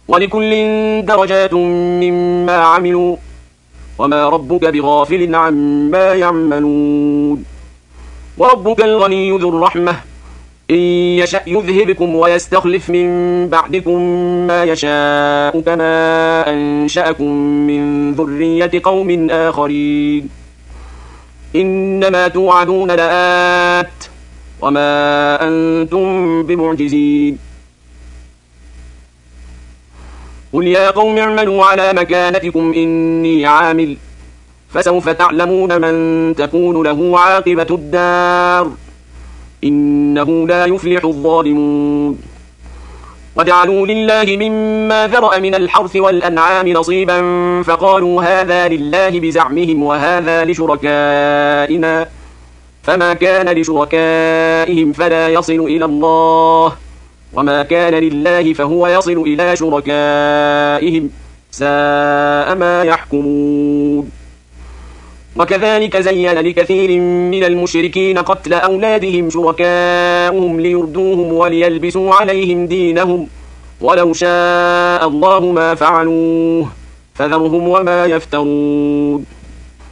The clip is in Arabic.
ولكل درجات مما عملوا وما ربك بغافل عما يعملون وربك الغني ذو الرحمة إن يشأ يذهبكم ويستخلف من بعدكم ما يشاء كما أنشأكم من ذرية قوم آخرين إنما توعدون لآت وما أنتم بمعجزين قل يا قوم اعملوا على مكانتكم إني عامل فسوف تعلمون من تكون له عاقبة الدار إنه لا يفلح الظالمون وجعلوا لله مما ذرأ من الحرث والأنعام نصيبا فقالوا هذا لله بزعمهم وهذا لشركائنا فما كان لشركائهم فلا يصل إلى الله وما كان لله فهو يصل إلى شركائهم ساء ما يحكمون وكذلك زين لكثير من المشركين قتل أولادهم شركاؤهم ليردوهم وليلبسوا عليهم دينهم ولو شاء الله ما فعلوه فذرهم وما يفترون